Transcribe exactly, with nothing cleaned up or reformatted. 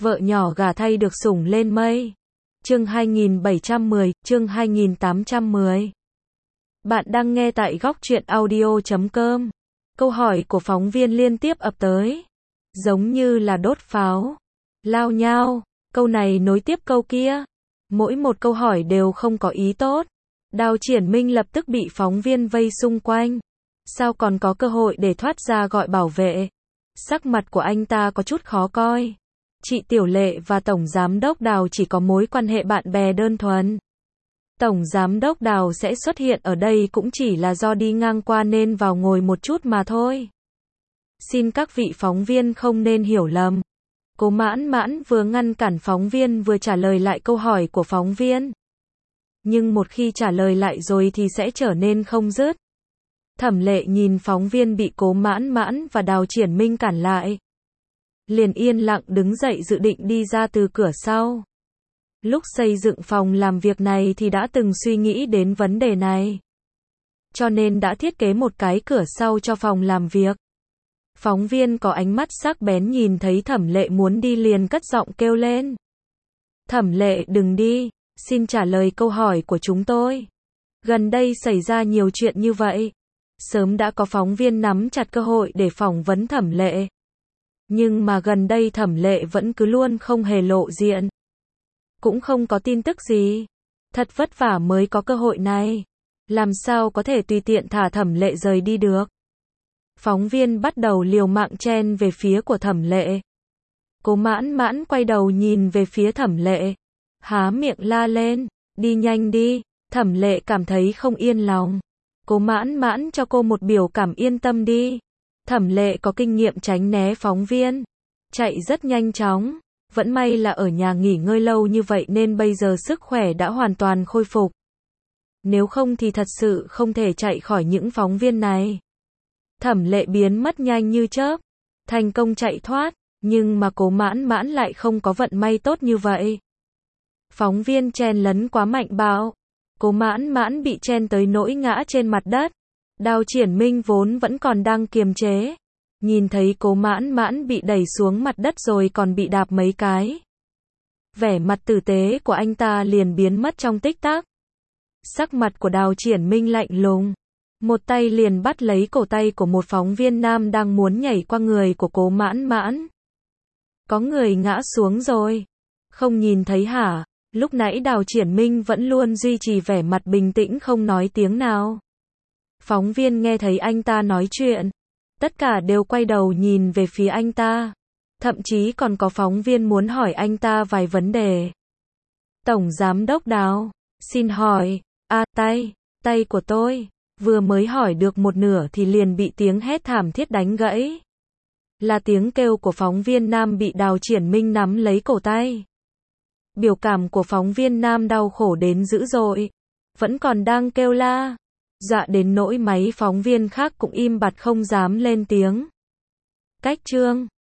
Vợ nhỏ gả thay được sủng lên mây. Chương hai nghìn bảy trăm mười, chương hai nghìn tám trăm mười. Bạn đang nghe tại góc truyện audio chấm com. Câu hỏi của phóng viên liên tiếp ập tới. Giống như là đốt pháo. Lao nhao. Câu này nối tiếp câu kia. Mỗi một câu hỏi đều không có ý tốt. Đào Triển Minh lập tức bị phóng viên vây xung quanh. Sao còn có cơ hội để thoát ra gọi bảo vệ? Sắc mặt của anh ta có chút khó coi. Chị Tiểu Lệ và Tổng Giám đốc Đào chỉ có mối quan hệ bạn bè đơn thuần. Tổng Giám đốc Đào sẽ xuất hiện ở đây cũng chỉ là do đi ngang qua nên vào ngồi một chút mà thôi. Xin các vị phóng viên không nên hiểu lầm. Cố Mãn Mãn vừa ngăn cản phóng viên vừa trả lời lại câu hỏi của phóng viên. Nhưng một khi trả lời lại rồi thì sẽ trở nên không dứt. Thẩm Lệ nhìn phóng viên bị Cố Mãn Mãn và Đào Triển Minh cản lại. Liền yên lặng đứng dậy dự định đi ra từ cửa sau. Lúc xây dựng phòng làm việc này thì đã từng suy nghĩ đến vấn đề này. Cho nên đã thiết kế một cái cửa sau cho phòng làm việc. Phóng viên có ánh mắt sắc bén nhìn thấy Thẩm Lệ muốn đi liền cất giọng kêu lên. Thẩm Lệ đừng đi, xin trả lời câu hỏi của chúng tôi. Gần đây xảy ra nhiều chuyện như vậy. Sớm đã có phóng viên nắm chặt cơ hội để phỏng vấn Thẩm Lệ. Nhưng mà gần đây Thẩm Lệ vẫn cứ luôn không hề lộ diện. Cũng không có tin tức gì. Thật vất vả mới có cơ hội này. Làm sao có thể tùy tiện thả Thẩm Lệ rời đi được. Phóng viên bắt đầu liều mạng chen về phía của Thẩm Lệ. Cố Mãn Mãn quay đầu nhìn về phía Thẩm Lệ. Há miệng la lên. Đi nhanh đi. Thẩm Lệ cảm thấy không yên lòng. Cố Mãn Mãn cho cô một biểu cảm yên tâm đi. Thẩm Lệ có kinh nghiệm tránh né phóng viên. Chạy rất nhanh chóng. Vẫn may là ở nhà nghỉ ngơi lâu như vậy nên bây giờ sức khỏe đã hoàn toàn khôi phục. Nếu không thì thật sự không thể chạy khỏi những phóng viên này. Thẩm Lệ biến mất nhanh như chớp. Thành công chạy thoát. Nhưng mà Cố Mãn Mãn lại không có vận may tốt như vậy. Phóng viên chen lấn quá mạnh bạo. Cố Mãn Mãn bị chen tới nỗi ngã trên mặt đất. Đào Triển Minh vốn vẫn còn đang kiềm chế. Nhìn thấy Cố Mãn Mãn bị đẩy xuống mặt đất rồi còn bị đạp mấy cái. Vẻ mặt tử tế của anh ta liền biến mất trong tích tắc. Sắc mặt của Đào Triển Minh lạnh lùng. Một tay liền bắt lấy cổ tay của một phóng viên nam đang muốn nhảy qua người của Cố Mãn Mãn. Có người ngã xuống rồi. Không nhìn thấy hả? Lúc nãy Đào Triển Minh vẫn luôn duy trì vẻ mặt bình tĩnh không nói tiếng nào. Phóng viên nghe thấy anh ta nói chuyện. Tất cả đều quay đầu nhìn về phía anh ta. Thậm chí còn có phóng viên muốn hỏi anh ta vài vấn đề. Tổng Giám đốc Đào, xin hỏi, à tay, tay của tôi, vừa mới hỏi được một nửa thì liền bị tiếng hét thảm thiết đánh gãy. Là tiếng kêu của phóng viên nam bị Đào Triển Minh nắm lấy cổ tay. Biểu cảm của phóng viên nam đau khổ đến dữ dội. Vẫn còn đang kêu la. Dọa đến nỗi máy phóng viên khác cũng im bặt không dám lên tiếng. Cách chương